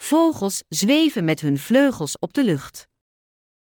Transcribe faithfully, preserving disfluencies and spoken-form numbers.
Vogels zweven met hun vleugels op de lucht.